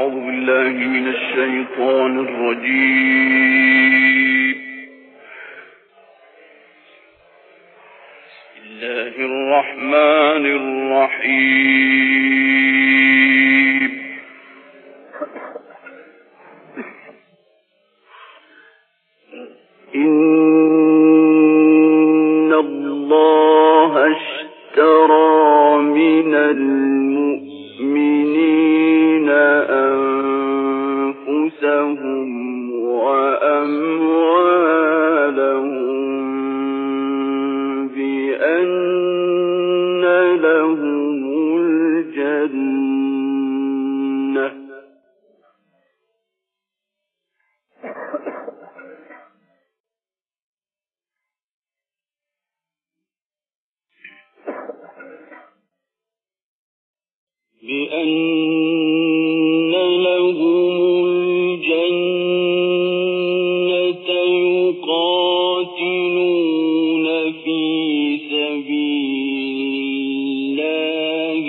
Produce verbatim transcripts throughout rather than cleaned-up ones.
أعوذ بالله من الشيطان الرجيم. بسم الله الرحمن الرحيم. إن الله اشترى من المؤمنين أنفسهم وأموالهم بأن لهم الجنة بأن لهم الجنة يقاتلون في سبيل الله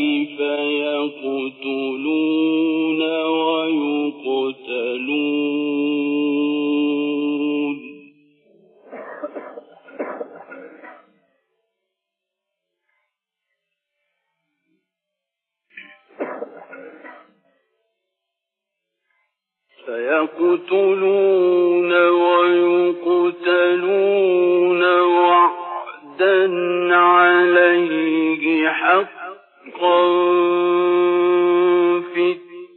فيقتلون ويقتلون فيقتلون ويقتلون وعدا عليه حقا في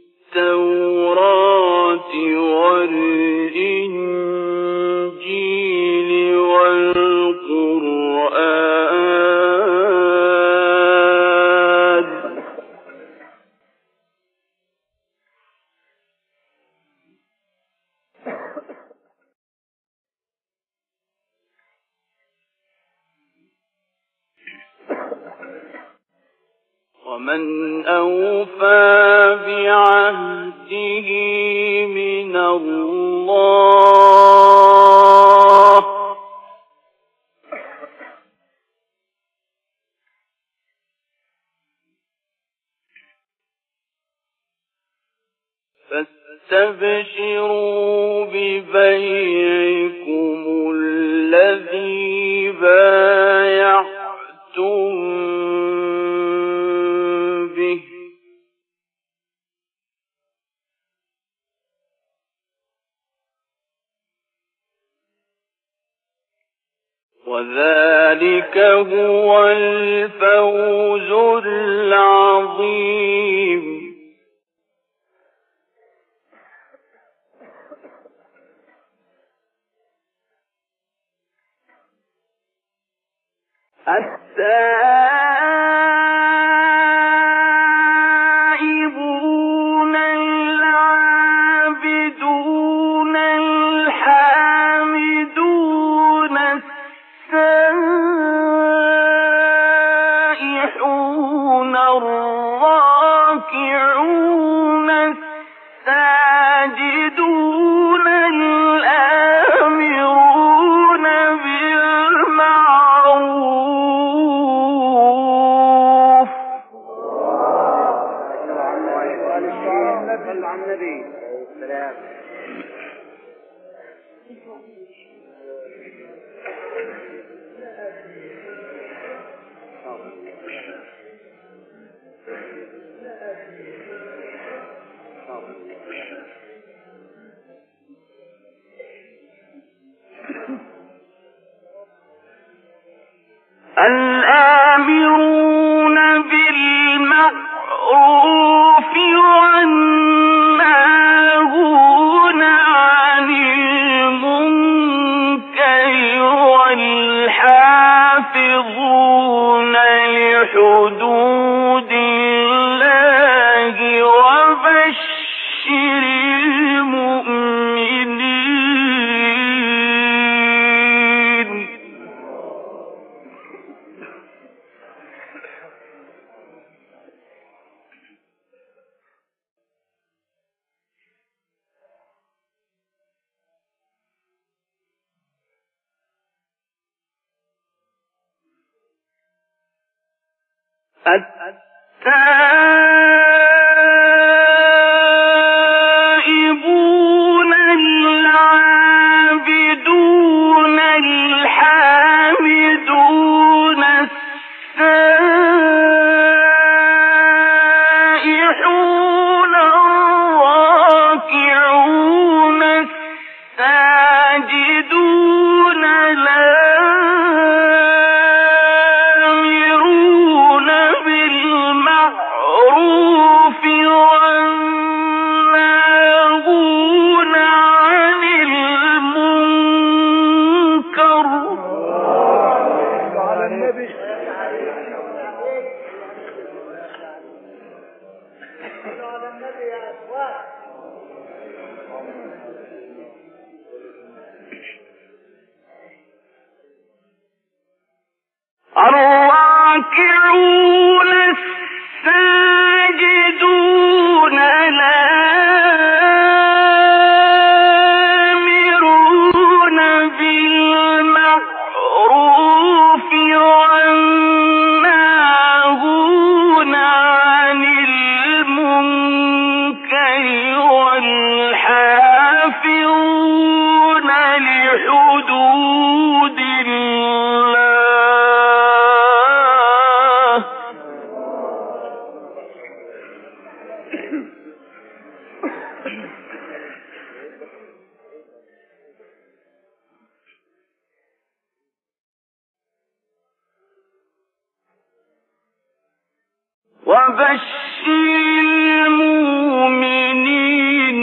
التوراة والإنجيل والقرآن ومن أوفى بعهده من الله فاستبشروا ببيعكم الذي بايعتم به وذلك هو الفوز العظيم. التائبون العابدون الحامدون السائحون الراكعون الساجدون الآمرون بالمعروف الآمرون بالمعروف والناهون عن المنكر والحافظون لحدود الله وبشر المؤمنين. التائبون السابحون الراكعون الساجدون الآمرون بالمعروف والناهون عن المنكر الراكعون الساجدون الآمرون بالمعروف والناهون عن المنكر والحافظون لحدود الله وبشر المؤمنين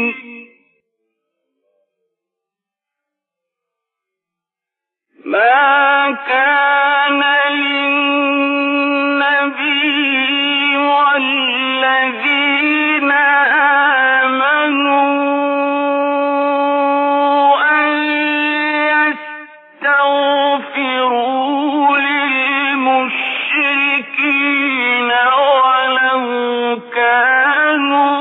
ما كان للنبي والذين آمنوا أن يستغفروا للمشركين ولو كانوا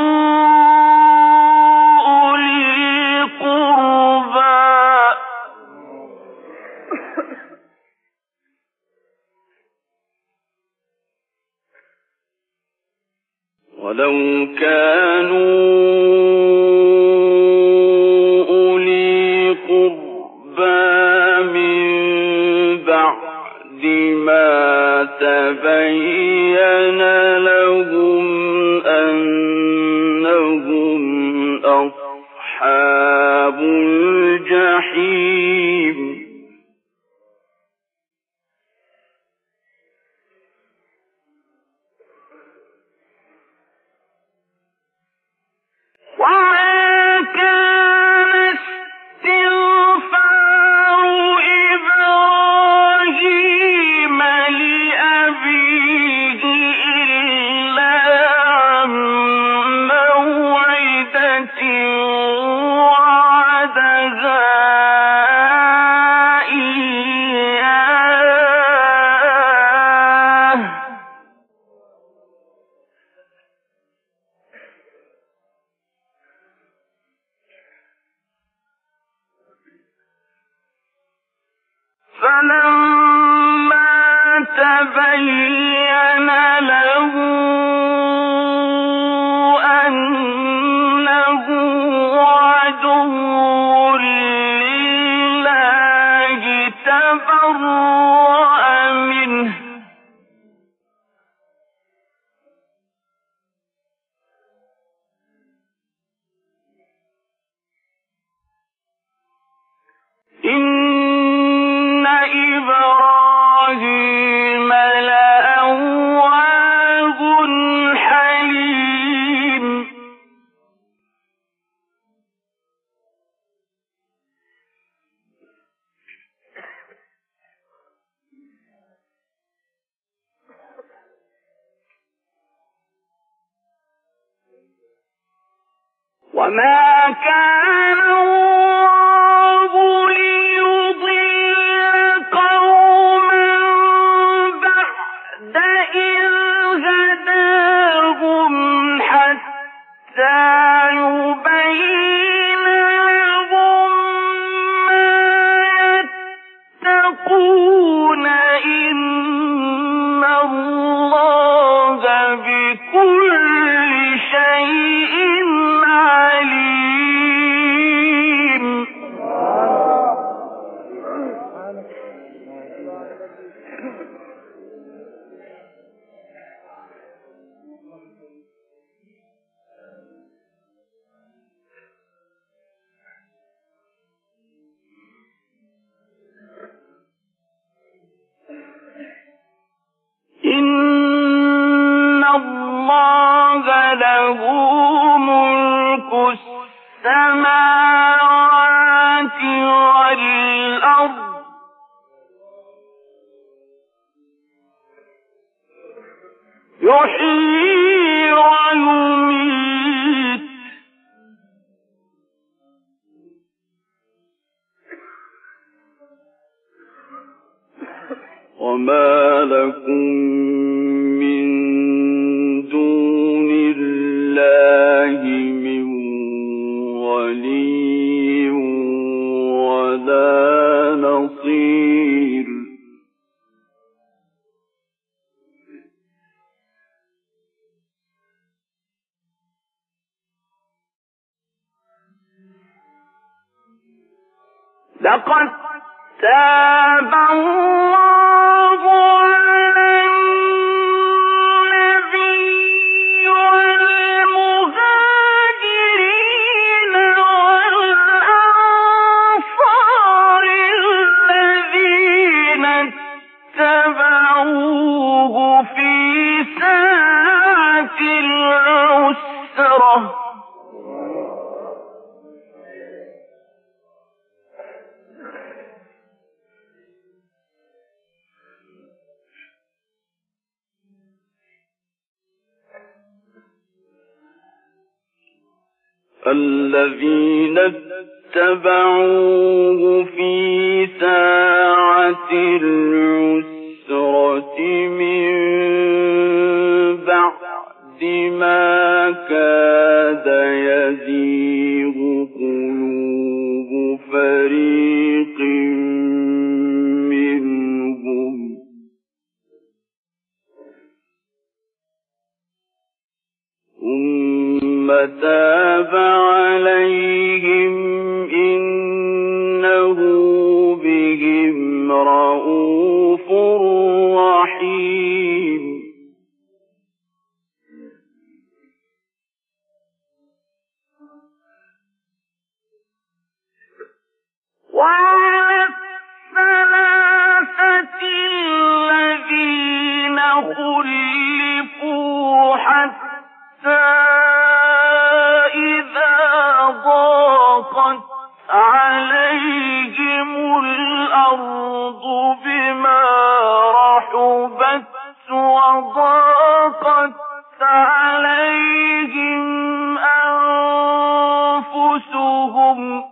أولي قربى ولو كانوا أولي قربى من بعد ما تبين لهم أنهم أصحاب الجحيم وما كان استغفار إبراهيم لأبيه إلا عن موعدة وعدها إياه فلما تبين له أنه عدو لله تبرأ منه إن إبراهيم لأواه حليم وما كان الله ليضل قوما بعد إذ هداهم حتى يبين لهم ما يتقون إن الله بكل شيء عليم له ملك السماوات والأرض يحيي ويميت وما لكم من دون الله من ولي ولا نصير لقد تاب الله على النبي والمهاجرين والأنصار الذين اتبعوه في ساعة العسرة الذين اتبعوه في ساعة العسرة من بعد ما كاد يزيغ قلوب فريق منهم ثم تاب عليهم إنه بهم رءوف رحيم وعلى الثلاثة الذين خلفوا حتى إذا ضاقت عليهم الأرض بما رحبت وضاقت عليهم أنفسهم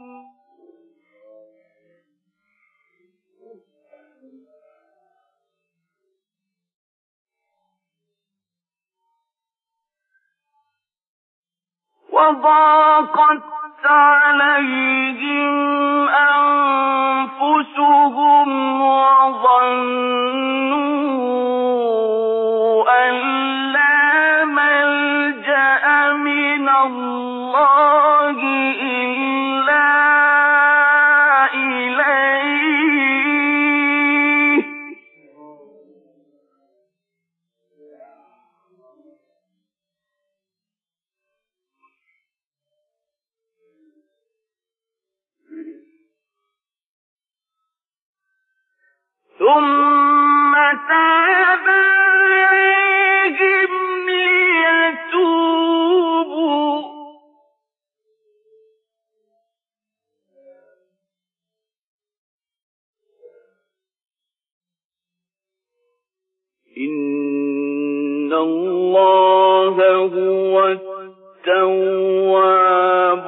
وضاقت عليهم أنفسهم وظنوا أن لا ملجأ من الله إلا إليه ثم تاب عليهم ليتوبوا إن الله هو التواب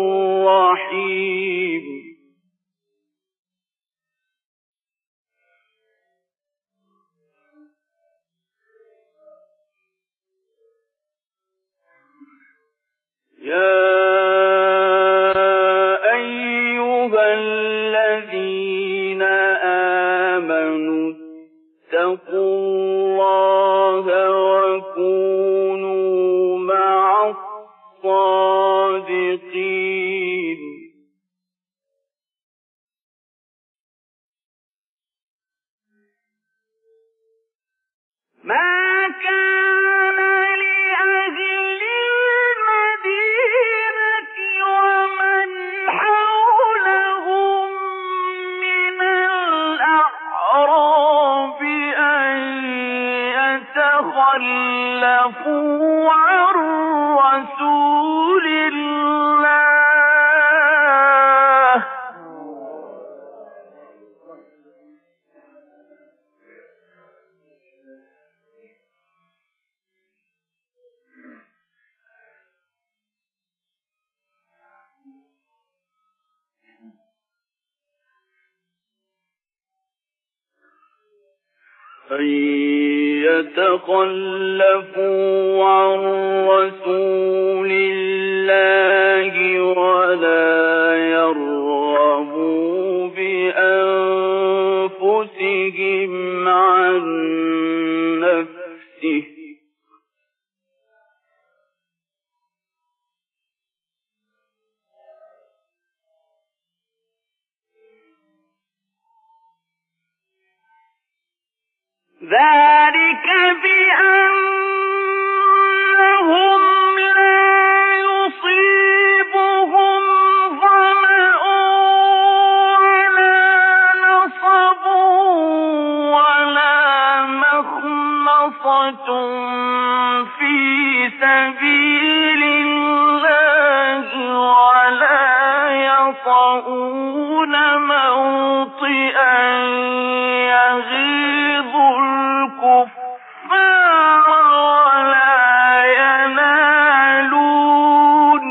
الرحيم يا أيها الذين آمنوا اتقوا الله وكونوا مع الصادقين ما كان لأهل المدينة ومن حولهم من الأعراب أن يتخلفوا عن رسول أن يتخلفوا عن رسول الله ولا يرغبوا بأنفسهم عن نفسه ذلك بأنهم لا يصيبهم ظمأ ولا نصب ولا مخمصة في سبيل الله ولا يطؤون موطئا يغيظ الكفار ولا ينالون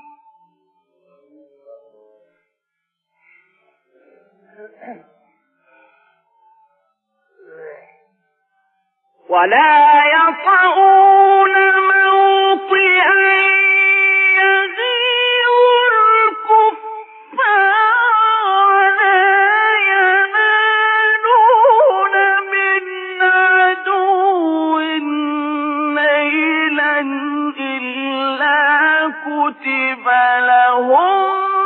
ولا يطؤون موطئا يغيظ الكفار ولا ينالون من عدو نيلا إلا كتب لهم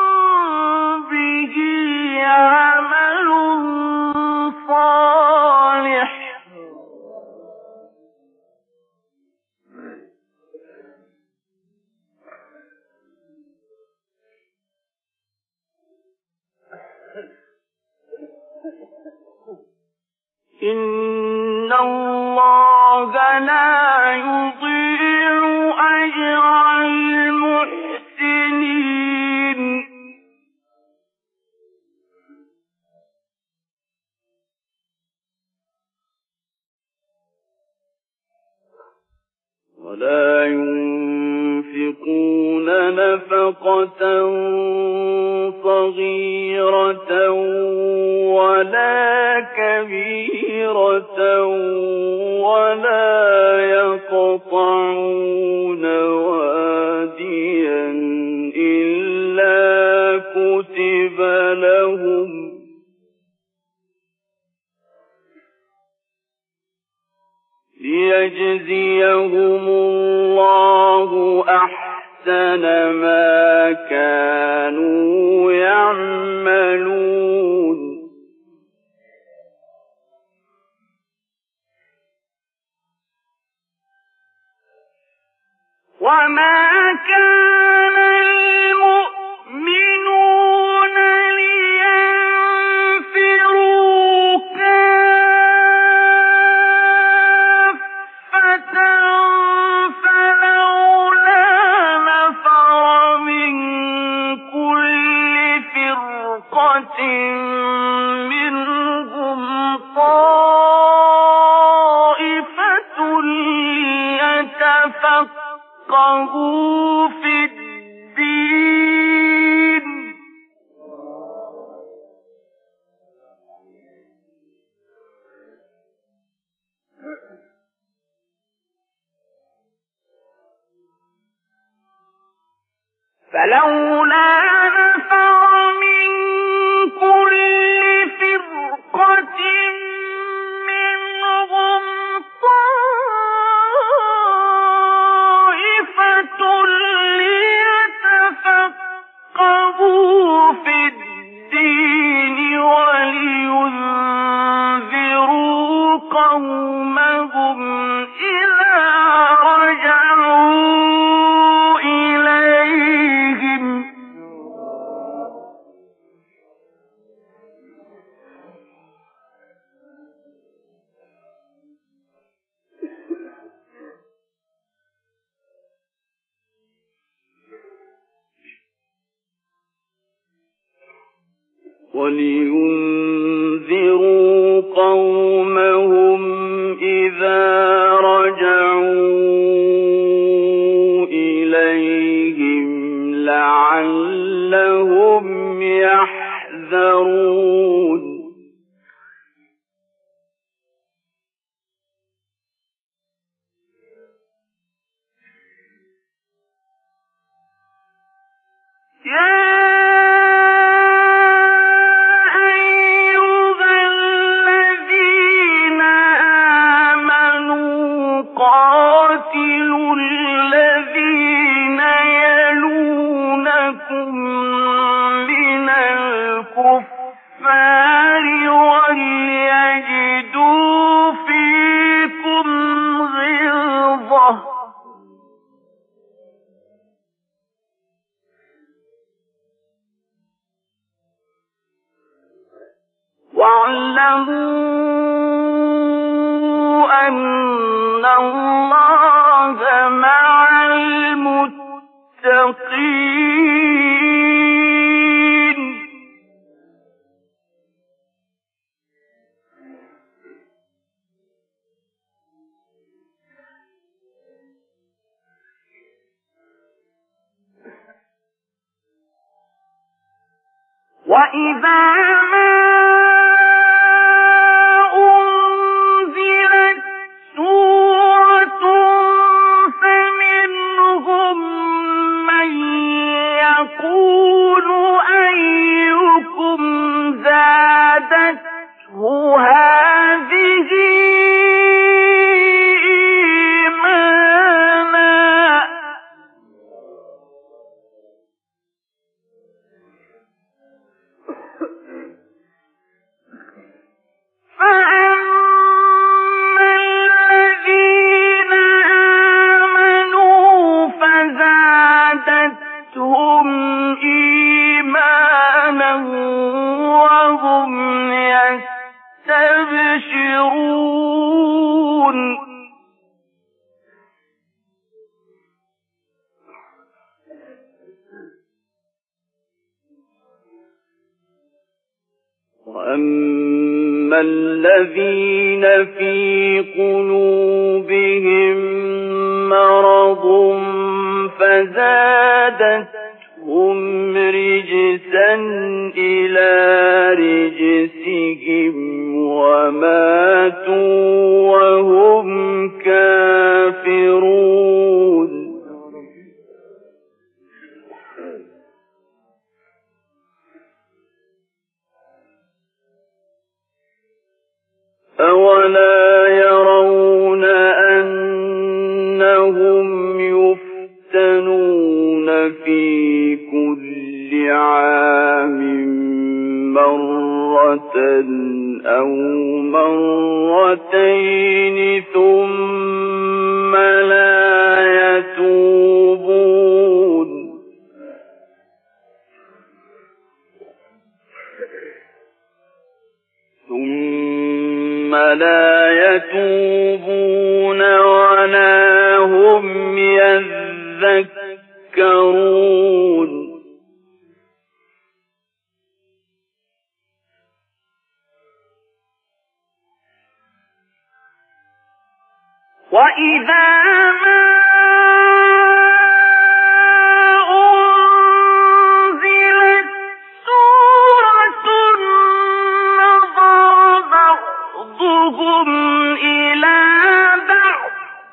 به عمل صالح إن الله لا يضيع أجر المحسنين ولا ينفقون نفقة صغيرة ولا كبيرة ولا يقطعون واديا إلا كتب لهم ليجزيهم الله أحسن ما كانوا يعملون وما كان المؤمنون لينفروا كافة فلولا نفر من كل فرقة منهم طائفة ليتفقهوا في الدين فلولا نفر من كل فرقة منهم طائفة ليتفقهوا في الدين ولينذروا قومهم إذا رجعوا إليهم ولينذروا قومهم إذا رجعوا إليهم لعلهم يحذرون واعلموا أن الله مع المتقين. وإذا ما أنزلت سورة فمنهم من يقول أيكم زادته هذه إيمانا. فأما الذين آمنوا فزادتهم إيمانا وهم يستبشرون. وأما الذين في قلوبهم مرض فزادتهم رجسا إلى رجسهم وماتوا وهم كافرون. أولا يرون أنهم يفتنون في كل عام مرة أو مرتين ثم لا يتوبون ثم لا يتوبون ولا هم يذكرون. وإذا ما أنزلت سورة نظر بعضهم إلى بعض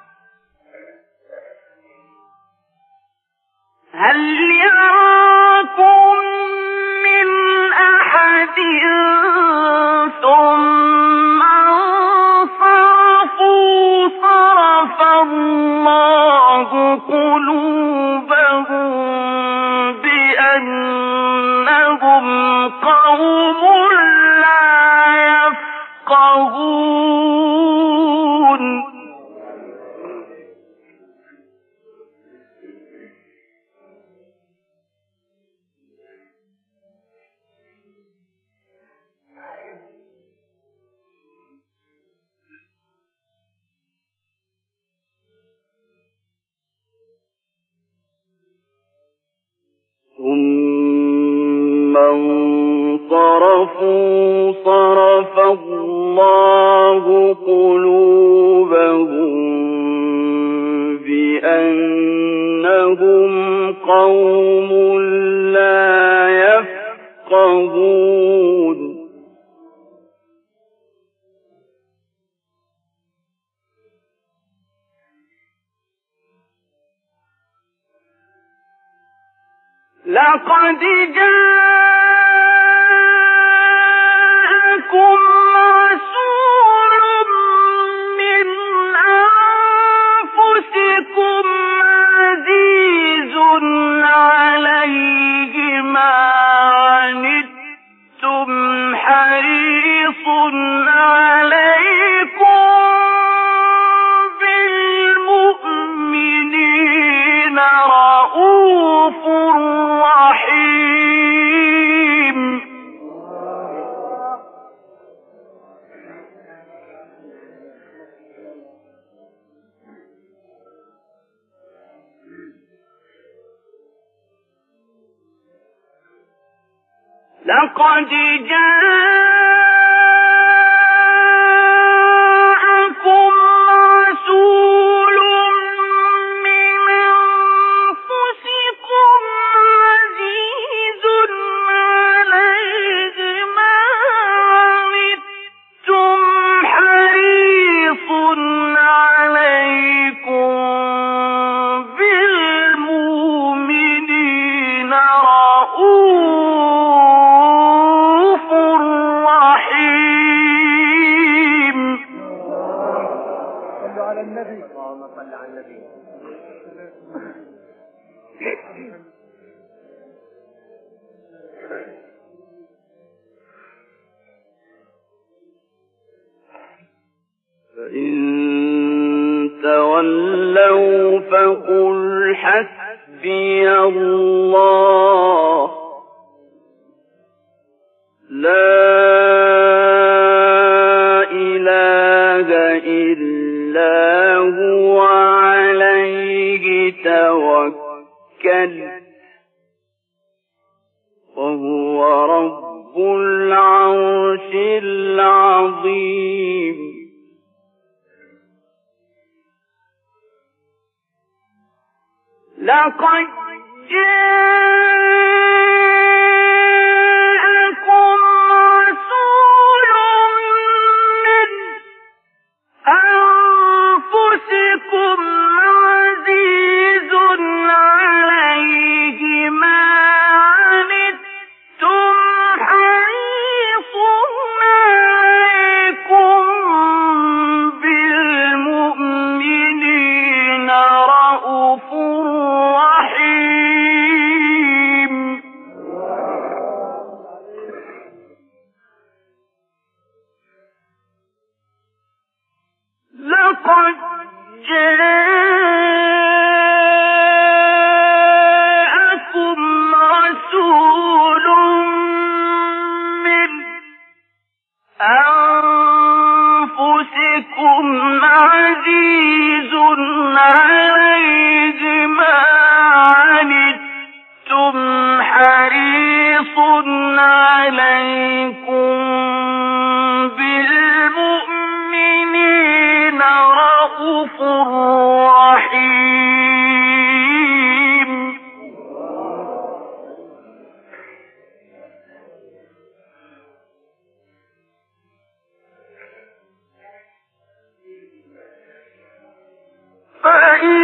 هل يراكم من أحد ثم انصرفوا صرف الله قلوبهم بأنهم قوم لا يفقهون. ثم انصرفوا صرف الله قلوبهم بأنهم قوم لا يفقهون. لقد جاءكم رسول من أنفسكم عزيز عليه ما عنتم حريص عليكم بالمؤمنين رؤوف رحيم. لقد جاءكم رسول من أنفسكم عزيز عليه ما عنتم حريص عليكم بالمؤمنين رؤوف رحيم. صلوا على النبي. اللهم صل على النبي. فإن تولوا فقل حسبي الله لا إله إلا هو عليه توكلت وهو رب العرش العظيم. لقد جاءكم رسول من أنفسكم عزيز عليه ما عنتم حريص عليكم بالمؤمنين رؤوف رحيم. لقد جاءكم رسول من أنفسكم عزيز عليه ما عنتم حريص عليكم بالمؤمنين رؤوف رحيم. فإن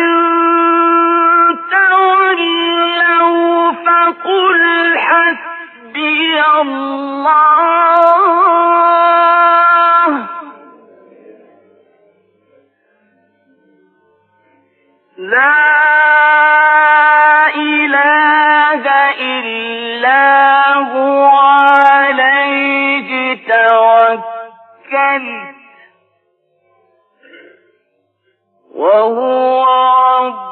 تولوا فقل حسبي الله لا إله إلا هو عليه توكلت وهو رب